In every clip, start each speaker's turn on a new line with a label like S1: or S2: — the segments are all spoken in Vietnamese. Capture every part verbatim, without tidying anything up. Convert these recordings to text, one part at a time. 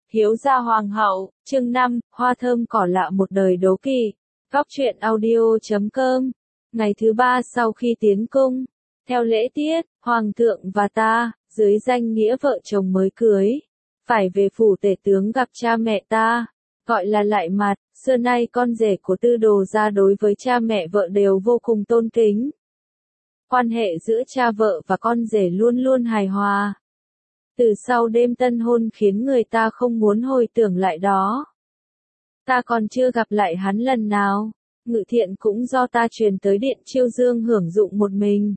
S1: Hiếu gia hoàng hậu, chương năm, hoa thơm cỏ lạ một đời đố kỵ. Góc truyện audio chấm com. Ngày thứ ba sau khi tiến cung, theo lễ tiết, hoàng thượng và ta, dưới danh nghĩa vợ chồng mới cưới, phải về phủ tể tướng gặp cha mẹ ta, gọi là lại mặt. Xưa nay con rể của Tư Đồ gia đối với cha mẹ vợ đều vô cùng tôn kính. Quan hệ giữa cha vợ và con rể luôn luôn hài hòa. Từ sau đêm tân hôn khiến người ta không muốn hồi tưởng lại đó. Ta còn chưa gặp lại hắn lần nào, Ngự Thiện cũng do ta truyền tới Điện Chiêu Dương hưởng dụng một mình.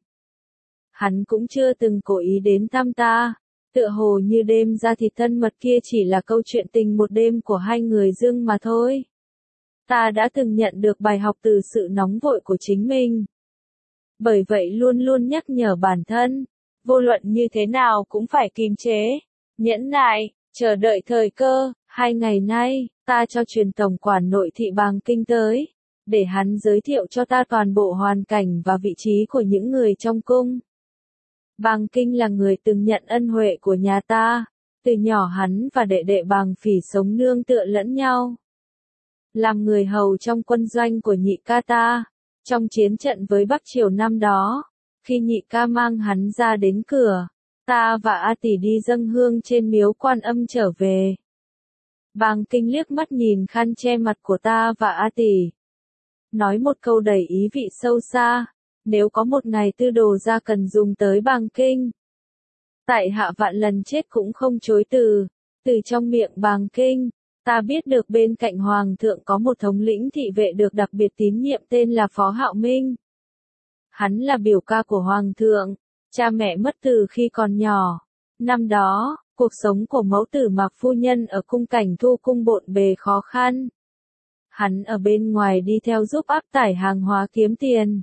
S1: Hắn cũng chưa từng cố ý đến thăm ta, tựa hồ như đêm ra thịt thân mật kia chỉ là câu chuyện tình một đêm của hai người Dương mà thôi. Ta đã từng nhận được bài học từ sự nóng vội của chính mình. Bởi vậy luôn luôn nhắc nhở bản thân, vô luận như thế nào cũng phải kiềm chế, nhẫn nại, chờ đợi thời cơ. Hai ngày nay, ta cho truyền tổng quản nội thị Bàng Kinh tới, để hắn giới thiệu cho ta toàn bộ hoàn cảnh và vị trí của những người trong cung. Bàng Kinh là người từng nhận ân huệ của nhà ta, từ nhỏ hắn và đệ đệ Bàng Phỉ sống nương tựa lẫn nhau. Làm người hầu trong quân doanh của nhị ca ta, trong chiến trận với Bắc Triều năm đó, khi nhị ca mang hắn ra đến cửa, ta và A Tỷ đi dâng hương trên miếu Quan Âm trở về. Bàng Kinh liếc mắt nhìn khăn che mặt của ta và A Tỷ, nói một câu đầy ý vị sâu xa, nếu có một ngày Tư Đồ gia cần dùng tới Bàng Kinh, tại hạ vạn lần chết cũng không chối từ. Từ trong miệng Bàng Kinh, ta biết được bên cạnh Hoàng thượng có một thống lĩnh thị vệ được đặc biệt tín nhiệm tên là Phó Hạo Minh. Hắn là biểu ca của Hoàng thượng, cha mẹ mất từ khi còn nhỏ. Năm đó, cuộc sống của mẫu tử Mạc phu nhân ở cung Cảnh Thu cung bộn bề khó khăn. Hắn ở bên ngoài đi theo giúp áp tải hàng hóa kiếm tiền,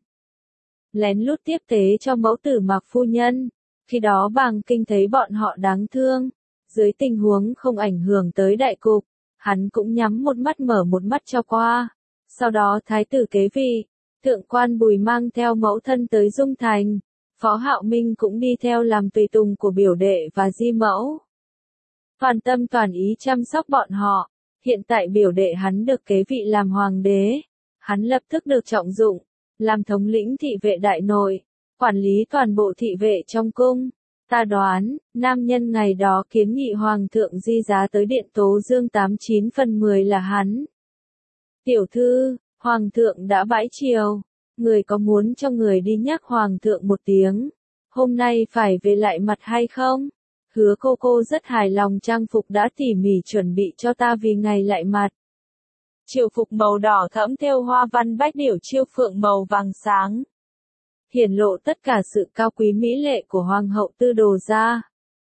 S1: lén lút tiếp tế cho mẫu tử Mạc phu nhân. Khi đó Bàng Kinh thấy bọn họ đáng thương, dưới tình huống không ảnh hưởng tới đại cục, hắn cũng nhắm một mắt mở một mắt cho qua. Sau đó thái tử kế vị, thượng quan Bùi mang theo mẫu thân tới Dung Thành, Phó Hạo Minh cũng đi theo làm tùy tùng của biểu đệ và di mẫu. Toàn tâm toàn ý chăm sóc bọn họ. Hiện tại biểu đệ hắn được kế vị làm hoàng đế, hắn lập tức được trọng dụng, làm thống lĩnh thị vệ đại nội, quản lý toàn bộ thị vệ trong cung. Ta đoán, nam nhân ngày đó kiến nghị hoàng thượng di giá tới Điện Tố Dương tám chín phần mười là hắn. Tiểu thư, hoàng thượng đã bãi triều, người có muốn cho người đi nhắc hoàng thượng một tiếng, hôm nay phải về lại mặt hay không? Hứa cô cô rất hài lòng trang phục đã tỉ mỉ chuẩn bị cho ta vì ngày lại mặt. Triều phục màu đỏ thẫm thêu hoa văn bách điểu chiêu phượng màu vàng sáng, hiển lộ tất cả sự cao quý mỹ lệ của Hoàng hậu Tư Đồ gia.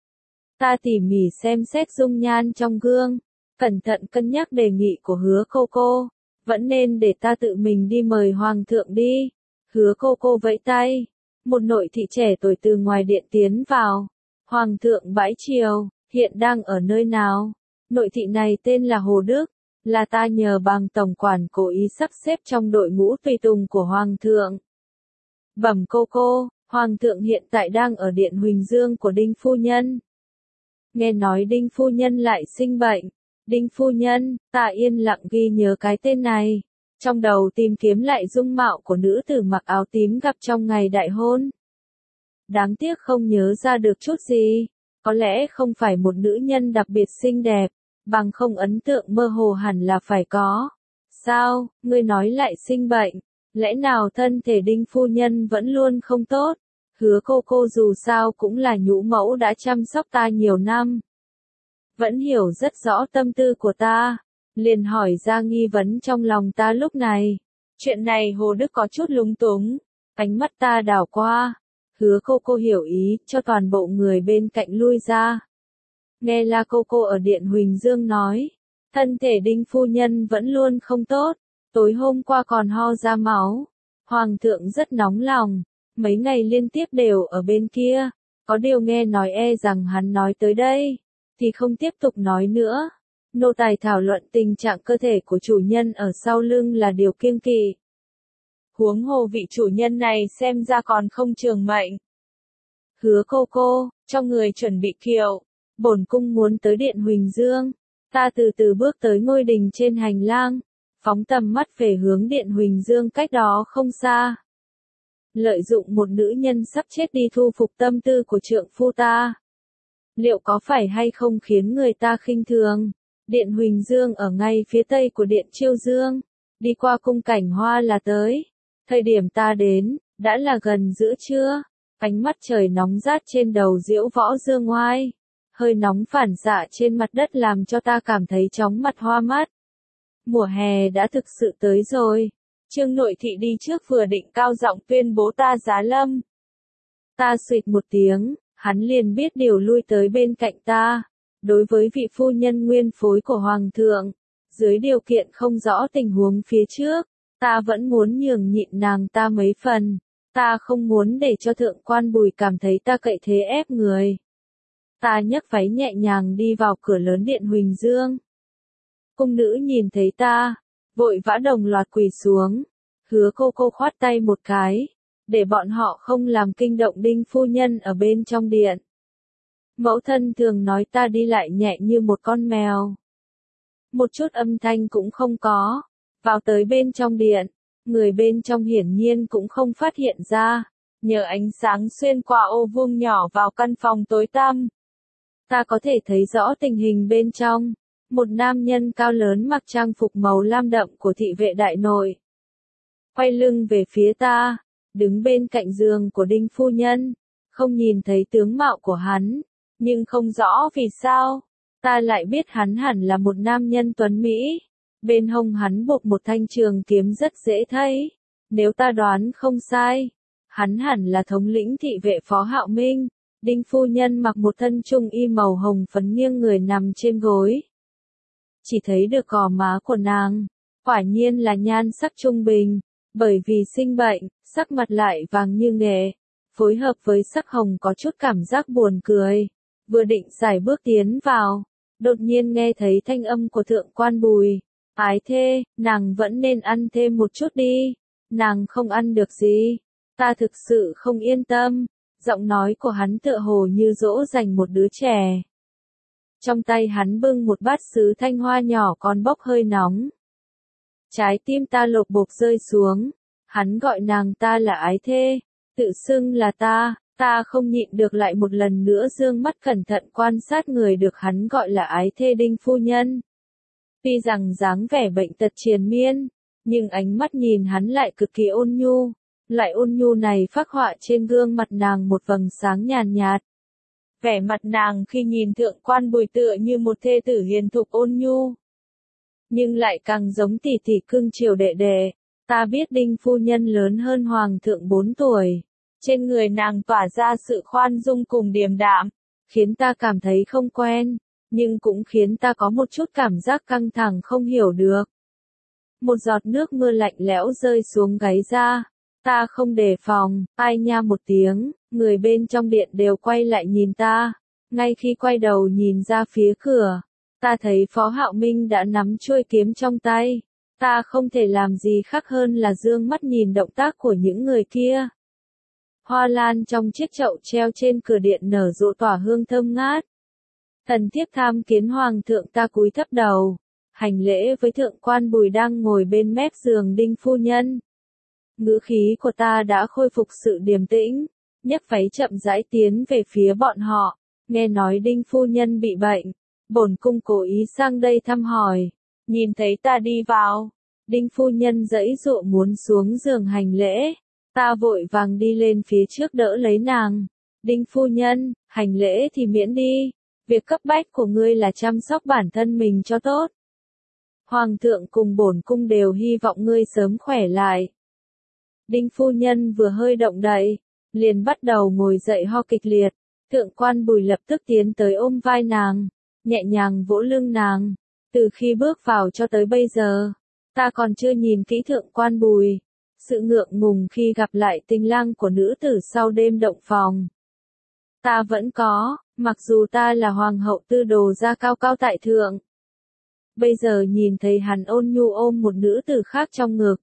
S1: Ta tỉ mỉ xem xét dung nhan trong gương, cẩn thận cân nhắc đề nghị của Hứa cô cô, vẫn nên để ta tự mình đi mời Hoàng thượng đi. Hứa cô cô vẫy tay, một nội thị trẻ tuổi từ ngoài điện tiến vào. Hoàng thượng bãi triều, hiện đang ở nơi nào? Nội thị này tên là Hồ Đức, là ta nhờ Bàng tổng quản cố ý sắp xếp trong đội ngũ tùy tùng của Hoàng thượng. Bẩm cô cô, Hoàng thượng hiện tại đang ở Điện Huỳnh Dương của Đinh Phu Nhân. Nghe nói Đinh Phu Nhân lại sinh bệnh. Đinh Phu Nhân, ta yên lặng ghi nhớ cái tên này, trong đầu tìm kiếm lại dung mạo của nữ tử mặc áo tím gặp trong ngày đại hôn. Đáng tiếc không nhớ ra được chút gì, có lẽ không phải một nữ nhân đặc biệt xinh đẹp, bằng không ấn tượng mơ hồ hẳn là phải có. Sao, ngươi nói lại sinh bệnh, lẽ nào thân thể Đinh Phu Nhân vẫn luôn không tốt? Hứa cô cô dù sao cũng là nhũ mẫu đã chăm sóc ta nhiều năm, vẫn hiểu rất rõ tâm tư của ta, liền hỏi ra nghi vấn trong lòng ta lúc này. Chuyện này Hồ Đức có chút lúng túng, ánh mắt ta đảo qua. Hứa cô cô hiểu ý, cho toàn bộ người bên cạnh lui ra. Nghe là cô cô ở Điện Huỳnh Dương nói, thân thể Đinh Phu Nhân vẫn luôn không tốt, tối hôm qua còn ho ra máu. Hoàng thượng rất nóng lòng, mấy ngày liên tiếp đều ở bên kia, có điều nghe nói e rằng hắn nói tới đây, thì không tiếp tục nói nữa. Nô tài thảo luận tình trạng cơ thể của chủ nhân ở sau lưng là điều kiêng kỵ. Huống hồ vị chủ nhân này xem ra còn không trường mệnh. Hứa cô cô, cho người chuẩn bị kiệu, bổn cung muốn tới Điện Huỳnh Dương. Ta từ từ bước tới ngôi đình trên hành lang, phóng tầm mắt về hướng điện Huỳnh Dương cách đó không xa. Lợi dụng một nữ nhân sắp chết đi thu phục tâm tư của trượng phu ta. Liệu có phải hay không khiến người ta khinh thường? Điện Huỳnh Dương ở ngay phía tây của điện Chiêu Dương, đi qua cung cảnh hoa là tới. Thời điểm ta đến, đã là gần giữa trưa, ánh mắt trời nóng rát trên đầu Diễu Võ Dương Oai. Hơi nóng phản xạ trên mặt đất làm cho ta cảm thấy chóng mặt hoa mắt. Mùa hè đã thực sự tới rồi. Trương Nội Thị đi trước vừa định cao giọng tuyên bố ta giá lâm. Ta suýt một tiếng, hắn liền biết điều lui tới bên cạnh ta. Đối với vị phu nhân nguyên phối của Hoàng thượng, dưới điều kiện không rõ tình huống phía trước, ta vẫn muốn nhường nhịn nàng ta mấy phần. Ta không muốn để cho thượng quan Bùi cảm thấy ta cậy thế ép người. Ta nhấc váy nhẹ nhàng đi vào cửa lớn điện Huỳnh Dương. Cung nữ nhìn thấy ta, vội vã đồng loạt quỳ xuống, hứa cô cô khoát tay một cái, để bọn họ không làm kinh động Đinh phu nhân ở bên trong điện. Mẫu thân thường nói ta đi lại nhẹ như một con mèo. Một chút âm thanh cũng không có, vào tới bên trong điện, người bên trong hiển nhiên cũng không phát hiện ra, nhờ ánh sáng xuyên qua ô vuông nhỏ vào căn phòng tối tăm. Ta có thể thấy rõ tình hình bên trong, một nam nhân cao lớn mặc trang phục màu lam đậm của thị vệ đại nội. Quay lưng về phía ta, đứng bên cạnh giường của Đinh phu nhân, không nhìn thấy tướng mạo của hắn, nhưng không rõ vì sao, ta lại biết hắn hẳn là một nam nhân tuấn Mỹ. Bên hông hắn buộc một thanh trường kiếm rất dễ thấy, nếu ta đoán không sai, hắn hẳn là thống lĩnh thị vệ Phó Hạo Minh. Đinh phu nhân mặc một thân trung y màu hồng phấn nghiêng người nằm trên gối. Chỉ thấy được gò má của nàng, quả nhiên là nhan sắc trung bình, bởi vì sinh bệnh, sắc mặt lại vàng như nghệ, phối hợp với sắc hồng có chút cảm giác buồn cười. Vừa định sải bước tiến vào, đột nhiên nghe thấy thanh âm của thượng quan Bùi. Ái thê, nàng vẫn nên ăn thêm một chút đi, nàng không ăn được gì, ta thực sự không yên tâm. Giọng nói của hắn tựa hồ như dỗ dành một đứa trẻ. Trong tay hắn bưng một bát sứ thanh hoa nhỏ còn bốc hơi nóng. Trái tim ta lột bột rơi xuống, hắn gọi nàng ta là ái thê, tự xưng là ta, ta không nhịn được lại một lần nữa dương mắt cẩn thận quan sát người được hắn gọi là ái thê Đinh phu nhân. Tuy rằng dáng vẻ bệnh tật triền miên, nhưng ánh mắt nhìn hắn lại cực kỳ ôn nhu. Lại ôn nhu này phác họa trên gương mặt nàng một vầng sáng nhàn nhạt. Vẻ mặt nàng khi nhìn thượng quan Bùi tựa như một thê tử hiền thục ôn nhu. Nhưng lại càng giống tỷ tỷ cưng chiều đệ đệ. Ta biết Đinh phu nhân lớn hơn Hoàng thượng bốn tuổi. Trên người nàng tỏa ra sự khoan dung cùng điềm đạm, khiến ta cảm thấy không quen, nhưng cũng khiến ta có một chút cảm giác căng thẳng không hiểu được. Một giọt nước mưa lạnh lẽo rơi xuống gáy ra. Ta không đề phòng, ai nha một tiếng, người bên trong điện đều quay lại nhìn ta. Ngay khi quay đầu nhìn ra phía cửa, ta thấy Phó Hạo Minh đã nắm chuôi kiếm trong tay. Ta không thể làm gì khác hơn là dương mắt nhìn động tác của những người kia. Hoa lan trong chiếc chậu treo trên cửa điện nở rộ tỏa hương thơm ngát. Thần thiếp tham kiến Hoàng thượng, ta cúi thấp đầu, hành lễ với thượng quan Bùi đang ngồi bên mép giường Đinh phu nhân. Ngữ khí của ta đã khôi phục sự điềm tĩnh, nhấc váy chậm rãi tiến về phía bọn họ. Nghe nói Đinh phu nhân bị bệnh, bổn cung cố ý sang đây thăm hỏi. Nhìn thấy ta đi vào, Đinh phu nhân giãy giụa muốn xuống giường hành lễ. Ta vội vàng đi lên phía trước đỡ lấy nàng. Đinh phu nhân, hành lễ thì miễn đi. Việc cấp bách của ngươi là chăm sóc bản thân mình cho tốt. Hoàng thượng cùng bổn cung đều hy vọng ngươi sớm khỏe lại. Đinh phu nhân vừa hơi động đậy, liền bắt đầu ngồi dậy ho kịch liệt. Thượng quan Bùi lập tức tiến tới ôm vai nàng, nhẹ nhàng vỗ lưng nàng. Từ khi bước vào cho tới bây giờ, ta còn chưa nhìn kỹ thượng quan Bùi. Sự ngượng ngùng khi gặp lại tình lang của nữ tử sau đêm động phòng. Ta vẫn có, mặc dù ta là hoàng hậu tư đồ gia cao cao tại thượng. Bây giờ nhìn thấy hắn ôn nhu ôm một nữ tử khác trong ngực.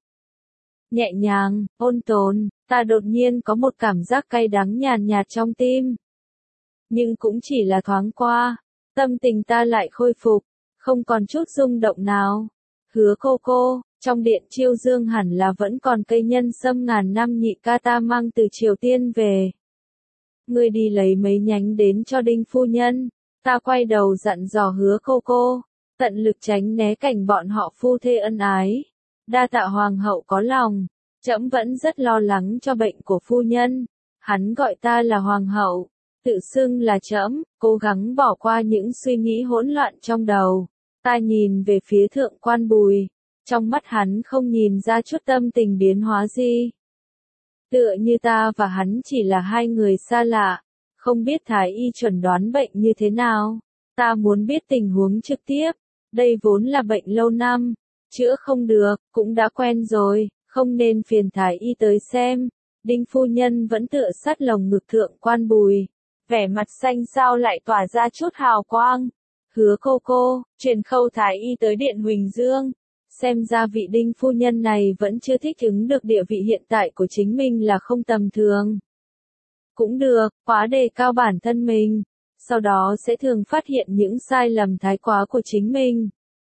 S1: Nhẹ nhàng, ôn tồn, ta đột nhiên có một cảm giác cay đắng nhàn nhạt trong tim. Nhưng cũng chỉ là thoáng qua, tâm tình ta lại khôi phục, không còn chút rung động nào. Hứa cô cô, trong điện chiêu dương hẳn là vẫn còn cây nhân sâm ngàn năm nhị ca ta mang từ Triều Tiên về. Ngươi đi lấy mấy nhánh đến cho Đinh phu nhân. Ta quay đầu dặn dò hứa cô cô, tận lực tránh né cảnh bọn họ phu thê ân ái. Đa tạ hoàng hậu có lòng, trẫm vẫn rất lo lắng cho bệnh của phu nhân. Hắn gọi ta là hoàng hậu, tự xưng là trẫm, cố gắng bỏ qua những suy nghĩ hỗn loạn trong đầu. Ta nhìn về phía thượng quan Bùi, trong mắt hắn không nhìn ra chút tâm tình biến hóa gì. Tựa như ta và hắn chỉ là hai người xa lạ, không biết thái y chuẩn đoán bệnh như thế nào. Ta muốn biết tình huống trực tiếp, đây vốn là bệnh lâu năm, chữa không được, cũng đã quen rồi, không nên phiền thái y tới xem. Đinh phu nhân vẫn tựa sát lồng ngực thượng quan Bùi, vẻ mặt xanh xao lại tỏa ra chút hào quang. Hứa cô cô, truyền Khâu thái y tới điện Huỳnh Dương. Xem ra vị Đinh phu nhân này vẫn chưa thích ứng được địa vị hiện tại của chính mình là không tầm thường. Cũng được, quá đề cao bản thân mình, sau đó sẽ thường phát hiện những sai lầm thái quá của chính mình.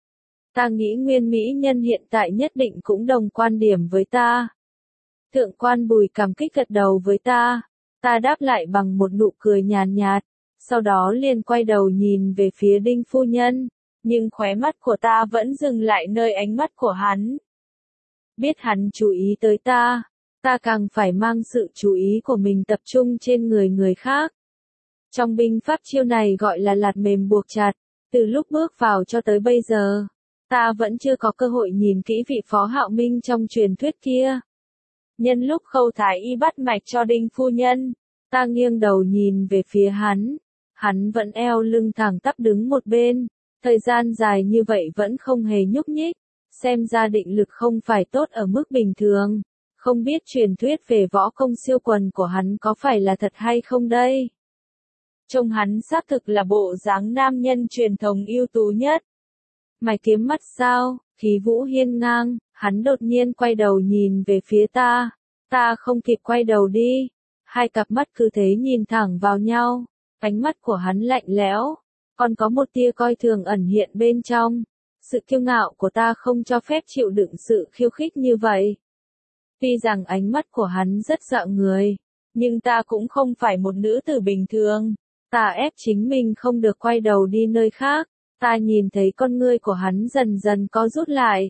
S1: Ta nghĩ nguyên mỹ nhân hiện tại nhất định cũng đồng quan điểm với ta. Thượng quan Bùi cảm kích gật đầu với ta, ta đáp lại bằng một nụ cười nhàn nhạt, sau đó liền quay đầu nhìn về phía Đinh phu nhân, nhưng khóe mắt của ta vẫn dừng lại nơi ánh mắt của hắn. Biết hắn chú ý tới ta, ta càng phải mang sự chú ý của mình tập trung trên người người khác. Trong binh pháp chiêu này gọi là lạt mềm buộc chặt, từ lúc bước vào cho tới bây giờ, ta vẫn chưa có cơ hội nhìn kỹ vị Phó Hạo Minh trong truyền thuyết kia. Nhân lúc Khâu thái y bắt mạch cho Đinh phu nhân, ta nghiêng đầu nhìn về phía hắn, hắn vẫn eo lưng thẳng tắp đứng một bên, thời gian dài như vậy vẫn không hề nhúc nhích, xem ra định lực không phải tốt ở mức bình thường. Không biết truyền thuyết về võ công siêu quần của hắn có phải là thật hay không đây? Trông hắn xác thực là bộ dáng nam nhân truyền thống ưu tú nhất. Mày kiếm mắt sao, khí vũ hiên ngang, hắn đột nhiên quay đầu nhìn về phía ta. Ta không kịp quay đầu đi. Hai cặp mắt cứ thế nhìn thẳng vào nhau. Ánh mắt của hắn lạnh lẽo, còn có một tia coi thường ẩn hiện bên trong. Sự kiêu ngạo của ta không cho phép chịu đựng sự khiêu khích như vậy. Tuy rằng ánh mắt của hắn rất dọa người, nhưng ta cũng không phải một nữ tử bình thường. Ta ép chính mình không được quay đầu đi nơi khác. Ta nhìn thấy con ngươi của hắn dần dần co rút lại,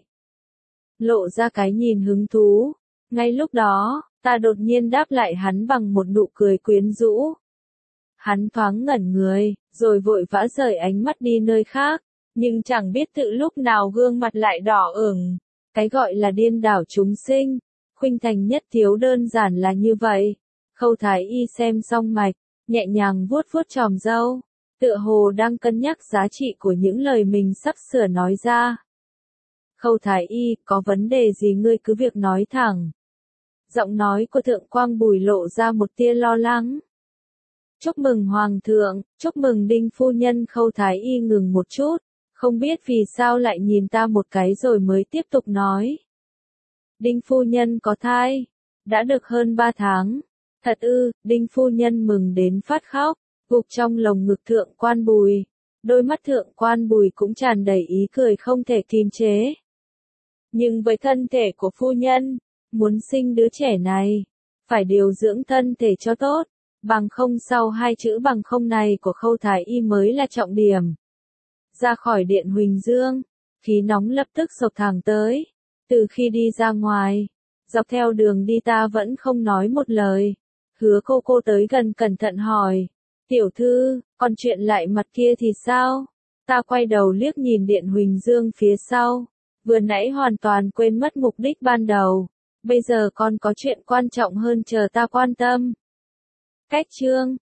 S1: lộ ra cái nhìn hứng thú. Ngay lúc đó, ta đột nhiên đáp lại hắn bằng một nụ cười quyến rũ. Hắn thoáng ngẩn người, rồi vội vã rời ánh mắt đi nơi khác, nhưng chẳng biết tự lúc nào gương mặt lại đỏ ửng. Cái gọi là điên đảo chúng sinh, khuynh thành nhất thiếu đơn giản là như vậy. Khâu thái y xem xong mạch, nhẹ nhàng vuốt vuốt chòm râu, tựa hồ đang cân nhắc giá trị của những lời mình sắp sửa nói ra. Khâu thái y, có vấn đề gì ngươi cứ việc nói thẳng. Giọng nói của thượng quan Bùi lộ ra một tia lo lắng. Chúc mừng hoàng thượng, chúc mừng Đinh phu nhân. Khâu thái y ngừng một chút, không biết vì sao lại nhìn ta một cái rồi mới tiếp tục nói. Đinh phu nhân có thai, đã được hơn ba tháng. Thật ư? Đinh phu nhân mừng đến phát khóc, gục trong lồng ngực thượng quan Bùi. Đôi mắt thượng quan Bùi cũng tràn đầy ý cười không thể kìm chế. Nhưng với thân thể của phu nhân, muốn sinh đứa trẻ này, phải điều dưỡng thân thể cho tốt, bằng không sau hai chữ bằng không này của Khâu thái y mới là trọng điểm. Ra khỏi điện Huỳnh Dương, khí nóng lập tức sộc thẳng tới. Từ khi đi ra ngoài, dọc theo đường đi ta vẫn không nói một lời. Hứa cô cô tới gần cẩn thận hỏi, tiểu thư, còn chuyện lại mặt kia thì sao? Ta quay đầu liếc nhìn điện Huỳnh Dương phía sau, vừa nãy hoàn toàn quên mất mục đích ban đầu, bây giờ còn có chuyện quan trọng hơn chờ ta quan tâm. Cách chương